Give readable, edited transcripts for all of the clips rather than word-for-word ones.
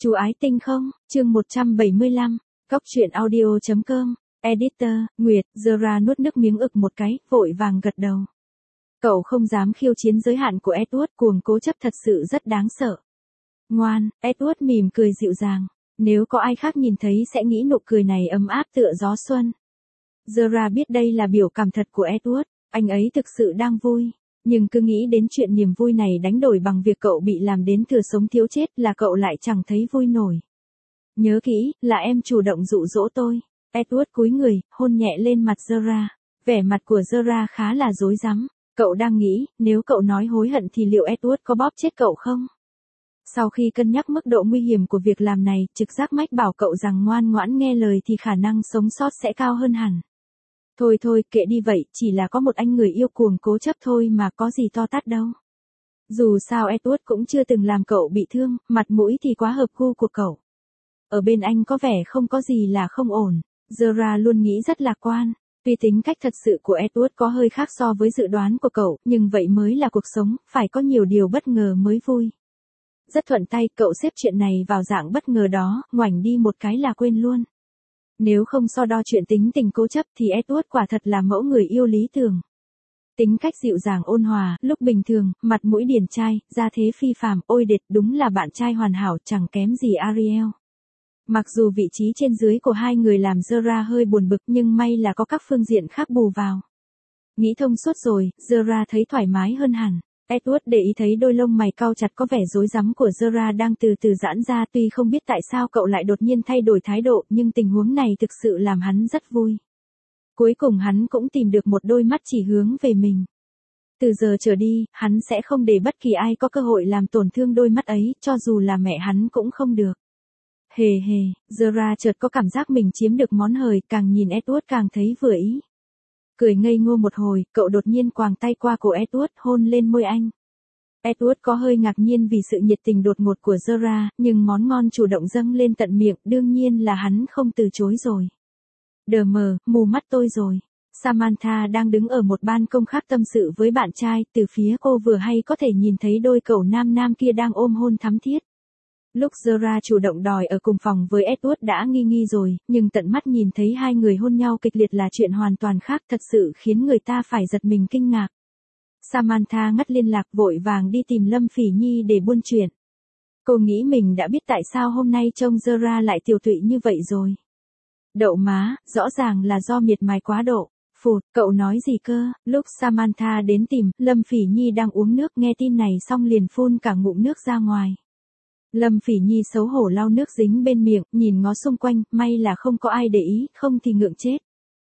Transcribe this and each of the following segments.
Chú ái tinh không, chương 175, Cóc truyện audio.com, Editor, Nguyệt, Zora nuốt nước miếng ực một cái, vội vàng gật đầu. Cậu không dám khiêu chiến giới hạn của Edward, cuồng cố chấp thật sự rất đáng sợ. Ngoan, Edward mỉm cười dịu dàng, nếu có ai khác nhìn thấy sẽ nghĩ nụ cười này ấm áp tựa gió xuân. Zora biết đây là biểu cảm thật của Edward, anh ấy thực sự đang vui. Nhưng cứ nghĩ đến chuyện niềm vui này đánh đổi bằng việc cậu bị làm đến thừa sống thiếu chết là cậu lại chẳng thấy vui nổi. Nhớ kỹ, là em chủ động dụ dỗ tôi. Edward cúi người, hôn nhẹ lên mặt Zora. Vẻ mặt của Zora khá là rối rắm. Cậu đang nghĩ, nếu cậu nói hối hận thì liệu Edward có bóp chết cậu không? Sau khi cân nhắc mức độ nguy hiểm của việc làm này, trực giác mách bảo cậu rằng ngoan ngoãn nghe lời thì khả năng sống sót sẽ cao hơn hẳn. Thôi thôi, kệ đi vậy, chỉ là có một anh người yêu cuồng cố chấp thôi mà có gì to tát đâu. Dù sao Edward cũng chưa từng làm cậu bị thương, mặt mũi thì quá hợp gu của cậu. Ở bên anh có vẻ không có gì là không ổn. Zora luôn nghĩ rất lạc quan. Tuy tính cách thật sự của Edward có hơi khác so với dự đoán của cậu, nhưng vậy mới là cuộc sống, phải có nhiều điều bất ngờ mới vui. Rất thuận tay, cậu xếp chuyện này vào dạng bất ngờ đó, ngoảnh đi một cái là quên luôn. Nếu không so đo chuyện tính tình cố chấp thì Edward quả thật là mẫu người yêu lý tưởng. Tính cách dịu dàng ôn hòa, lúc bình thường, mặt mũi điển trai, da thế phi phàm, ôi đệt, đúng là bạn trai hoàn hảo, chẳng kém gì Ariel. Mặc dù vị trí trên dưới của hai người làm Zora hơi buồn bực nhưng may là có các phương diện khác bù vào. Nghĩ thông suốt rồi, Zora thấy thoải mái hơn hẳn. Edward để ý thấy đôi lông mày cau chặt có vẻ rối rắm của Zora đang từ từ giãn ra, tuy không biết tại sao cậu lại đột nhiên thay đổi thái độ, nhưng tình huống này thực sự làm hắn rất vui. Cuối cùng hắn cũng tìm được một đôi mắt chỉ hướng về mình. Từ giờ trở đi, hắn sẽ không để bất kỳ ai có cơ hội làm tổn thương đôi mắt ấy, cho dù là mẹ hắn cũng không được. Hề hề, Zora chợt có cảm giác mình chiếm được món hời, càng nhìn Edward càng thấy vừa ý. Cười ngây ngô một hồi, cậu đột nhiên quàng tay qua cổ Edward, hôn lên môi anh. Edward có hơi ngạc nhiên vì sự nhiệt tình đột ngột của Zora, nhưng món ngon chủ động dâng lên tận miệng, đương nhiên là hắn không từ chối rồi. Đờ mờ, mù mắt tôi rồi. Samantha đang đứng ở một ban công khác tâm sự với bạn trai, từ phía cô vừa hay có thể nhìn thấy đôi cậu nam kia đang ôm hôn thắm thiết. Lúc Zora chủ động đòi ở cùng phòng với Edward đã nghi rồi, nhưng tận mắt nhìn thấy hai người hôn nhau kịch liệt là chuyện hoàn toàn khác, thật sự khiến người ta phải giật mình kinh ngạc. Samantha ngắt liên lạc vội vàng đi tìm Lâm Phỉ Nhi để buôn chuyện. Cô nghĩ mình đã biết tại sao hôm nay trông Zora lại tiều tụy như vậy rồi. Đậu má, rõ ràng là do miệt mài quá độ. Phụt, cậu nói gì cơ? Lúc Samantha đến tìm, Lâm Phỉ Nhi đang uống nước, nghe tin này xong liền phun cả ngụm nước ra ngoài. Lâm Phỉ Nhi xấu hổ lau nước dính bên miệng, nhìn ngó xung quanh, may là không có ai để ý, không thì ngượng chết.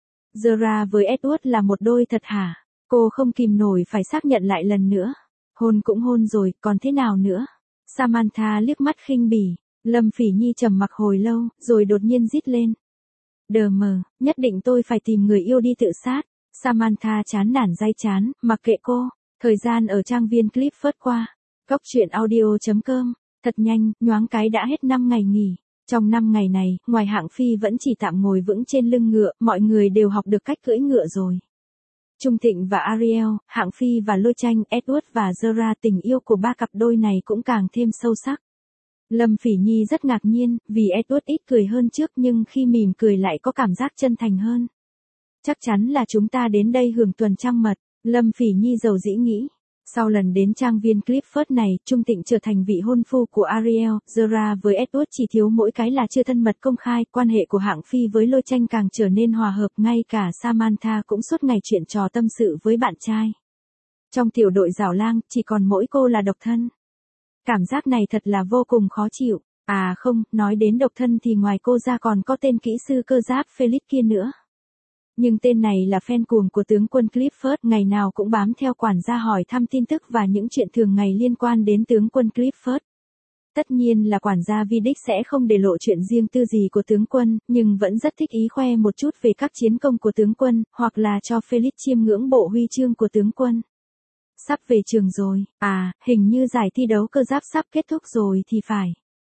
Zora với Edward là một đôi thật hả? Cô không kìm nổi phải xác nhận lại lần nữa. Hôn cũng hôn rồi, còn thế nào nữa? Samantha liếc mắt khinh bỉ. Lâm Phỉ Nhi trầm mặc hồi lâu, rồi đột nhiên rít lên. Đờ mờ, nhất định tôi phải tìm người yêu đi tự sát. Samantha chán nản day chán, mặc kệ cô. Thời gian ở trang viên Clifford qua. Cóc truyện audio.com. Thật nhanh, nhoáng cái đã hết 5 ngày nghỉ. Trong 5 ngày này, ngoài Hạng Phi vẫn chỉ tạm ngồi vững trên lưng ngựa, mọi người đều học được cách cưỡi ngựa rồi. Trung Thịnh và Ariel, Hạng Phi và Lôi Tranh, Edward và Zora, tình yêu của ba cặp đôi này cũng càng thêm sâu sắc. Lâm Phỉ Nhi rất ngạc nhiên, vì Edward ít cười hơn trước nhưng khi mỉm cười lại có cảm giác chân thành hơn. Chắc chắn là chúng ta đến đây hưởng tuần trăng mật, Lâm Phỉ Nhi giàu dĩ nghĩ. Sau lần đến trang viên Clifford này, Trung Thịnh trở thành vị hôn phu của Ariel, Zora với Edward chỉ thiếu mỗi cái là chưa thân mật công khai, quan hệ của Hạng Phi với Lôi Tranh càng trở nên hòa hợp, ngay cả Samantha cũng suốt ngày chuyện trò tâm sự với bạn trai. Trong tiểu đội Giảo Lang, chỉ còn mỗi cô là độc thân. Cảm giác này thật là vô cùng khó chịu. À không, nói đến độc thân thì ngoài cô ra còn có tên kỹ sư cơ giáp Felix kia nữa. Nhưng tên này là fan cuồng của tướng quân Clifford, ngày nào cũng bám theo quản gia hỏi thăm tin tức và những chuyện thường ngày liên quan đến tướng quân Clifford. Tất nhiên là quản gia Vidic sẽ không để lộ chuyện riêng tư gì của tướng quân, nhưng vẫn rất thích ý khoe một chút về các chiến công của tướng quân, hoặc là cho Felix chiêm ngưỡng bộ huy chương của tướng quân. Sắp về trường rồi, à, hình như giải thi đấu cơ giáp sắp kết thúc rồi thì phải.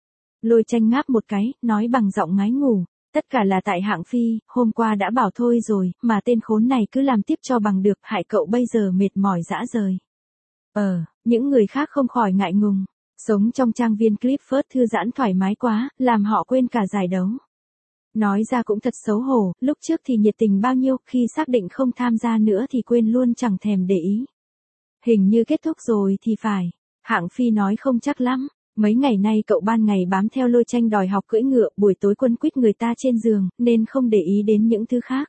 Lôi Tranh ngáp một cái, nói bằng giọng ngái ngủ. Tất cả là tại Hạng Phi, hôm qua đã bảo thôi rồi, mà tên khốn này cứ làm tiếp cho bằng được, hại cậu bây giờ mệt mỏi rã rời. Những người khác không khỏi ngại ngùng. Sống trong trang viên Clifford thư giãn thoải mái quá, làm họ quên cả giải đấu. Nói ra cũng thật xấu hổ, lúc trước thì nhiệt tình bao nhiêu, khi xác định không tham gia nữa thì quên luôn chẳng thèm để ý. Hình như kết thúc rồi thì phải. Hạng Phi nói không chắc lắm. Mấy ngày nay cậu ban ngày bám theo Lôi Tranh đòi học cưỡi ngựa, buổi tối quấn quýt người ta trên giường, nên không để ý đến những thứ khác.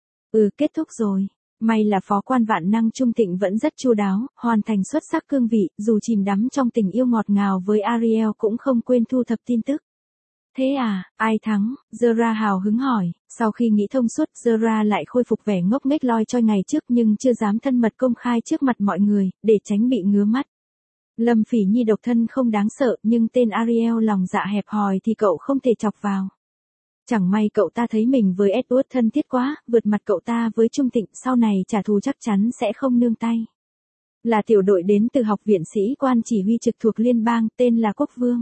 Kết thúc rồi. May là phó quan vạn năng Trung Thịnh vẫn rất chu đáo, hoàn thành xuất sắc cương vị, dù chìm đắm trong tình yêu ngọt ngào với Ariel cũng không quên thu thập tin tức. Thế à, ai thắng? Zora hào hứng hỏi, sau khi nghĩ thông suốt, Zora lại khôi phục vẻ ngốc nghếch loi choi ngày trước nhưng chưa dám thân mật công khai trước mặt mọi người, để tránh bị ngứa mắt. Lâm Phỉ Nhi độc thân không đáng sợ, nhưng tên Ariel lòng dạ hẹp hòi thì cậu không thể chọc vào. Chẳng may cậu ta thấy mình với Edward thân thiết quá, vượt mặt cậu ta với Trung Thịnh, sau này trả thù chắc chắn sẽ không nương tay. Là tiểu đội đến từ học viện sĩ quan chỉ huy trực thuộc liên bang, tên là Quốc Vương.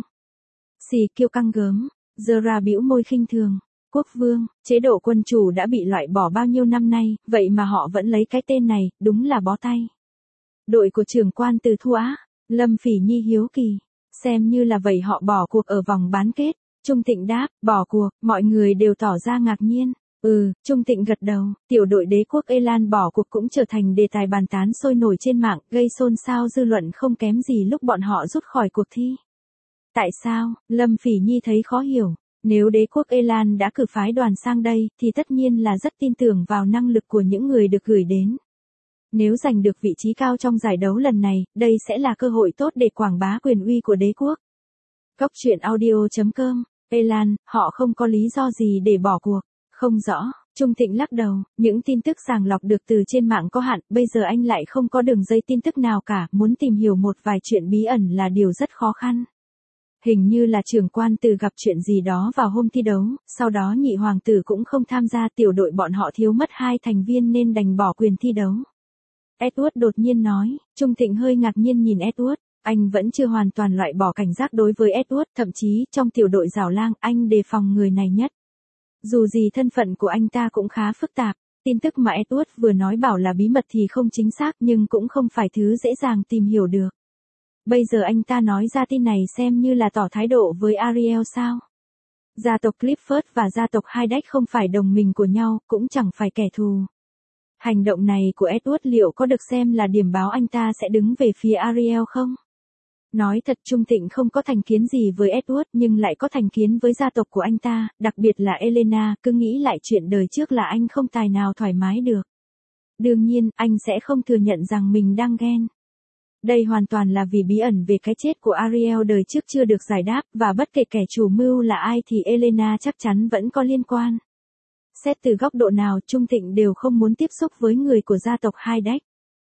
Xì kiêu căng gớm, Zora bĩu môi khinh thường. Quốc Vương, chế độ quân chủ đã bị loại bỏ bao nhiêu năm nay, vậy mà họ vẫn lấy cái tên này, đúng là bó tay. Đội của trưởng quan từ thua á? Lâm Phỉ Nhi hiếu kỳ. Xem như là vậy họ bỏ cuộc ở vòng bán kết. Trung Thịnh đáp, bỏ cuộc, mọi người đều tỏ ra ngạc nhiên. Trung Thịnh gật đầu, tiểu đội đế quốc Elan bỏ cuộc cũng trở thành đề tài bàn tán sôi nổi trên mạng, gây xôn xao dư luận không kém gì lúc bọn họ rút khỏi cuộc thi. Tại sao? Lâm Phỉ Nhi thấy khó hiểu. Nếu đế quốc Elan đã cử phái đoàn sang đây, thì tất nhiên là rất tin tưởng vào năng lực của những người được gửi đến. Nếu giành được vị trí cao trong giải đấu lần này, đây sẽ là cơ hội tốt để quảng bá quyền uy của đế quốc. Góc truyện audio.com, Elan, họ không có lý do gì để bỏ cuộc. Không rõ, Trung Thịnh lắc đầu, những tin tức sàng lọc được từ trên mạng có hạn, bây giờ anh lại không có đường dây tin tức nào cả, muốn tìm hiểu một vài chuyện bí ẩn là điều rất khó khăn. Hình như là trưởng quan từ gặp chuyện gì đó vào hôm thi đấu, sau đó nhị hoàng tử cũng không tham gia, tiểu đội bọn họ thiếu mất 2 thành viên nên đành bỏ quyền thi đấu. Edward đột nhiên nói, Trung Thịnh hơi ngạc nhiên nhìn Edward, anh vẫn chưa hoàn toàn loại bỏ cảnh giác đối với Edward, thậm chí trong tiểu đội Giảo Lang anh đề phòng người này nhất. Dù gì thân phận của anh ta cũng khá phức tạp, tin tức mà Edward vừa nói bảo là bí mật thì không chính xác nhưng cũng không phải thứ dễ dàng tìm hiểu được. Bây giờ anh ta nói ra tin này xem như là tỏ thái độ với Ariel sao? Gia tộc Clifford và gia tộc Hyde không phải đồng minh của nhau, cũng chẳng phải kẻ thù. Hành động này của Edward liệu có được xem là điểm báo anh ta sẽ đứng về phía Ariel không? Nói thật Trung Thịnh không có thành kiến gì với Edward nhưng lại có thành kiến với gia tộc của anh ta, đặc biệt là Elena, cứ nghĩ lại chuyện đời trước là anh không tài nào thoải mái được. Đương nhiên, anh sẽ không thừa nhận rằng mình đang ghen. Đây hoàn toàn là vì bí ẩn về cái chết của Ariel đời trước chưa được giải đáp, và bất kể kẻ chủ mưu là ai thì Elena chắc chắn vẫn có liên quan. Xét từ góc độ nào Trung Thịnh đều không muốn tiếp xúc với người của gia tộc Hyde.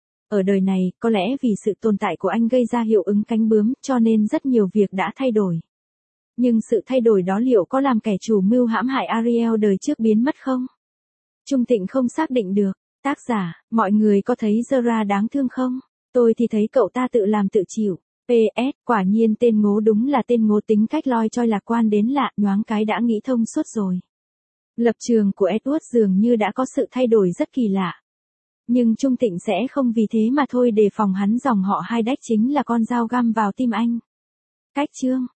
Ở đời này, có lẽ vì sự tồn tại của anh gây ra hiệu ứng cánh bướm, cho nên rất nhiều việc đã thay đổi. Nhưng sự thay đổi đó liệu có làm kẻ chủ mưu hãm hại Ariel đời trước biến mất không? Trung Thịnh không xác định được. Tác giả, mọi người có thấy Zora đáng thương không? Tôi thì thấy cậu ta tự làm tự chịu. PS, quả nhiên tên ngố đúng là tên ngố, tính cách loi choi lạc quan đến lạ, nhoáng cái đã nghĩ thông suốt rồi. Lập trường của Edward dường như đã có sự thay đổi rất kỳ lạ. Nhưng Trung Thịnh sẽ không vì thế mà thôi đề phòng hắn, dòng họ Hyde chính là con dao găm vào tim anh. Cách chương